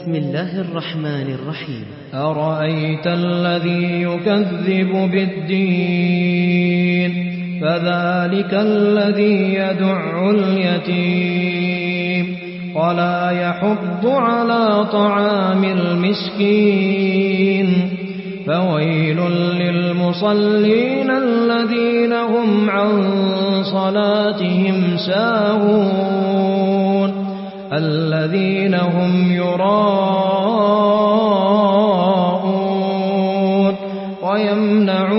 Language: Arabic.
بسم الله الرحمن الرحيم. أرأيت الذي يكذب بالدين فذلك الذي يدع اليتيم ولا يحض على طعام المسكين فويل للمصلين الذين هم عن صلاتهم ساهون الذين هم يراءون ويمنعون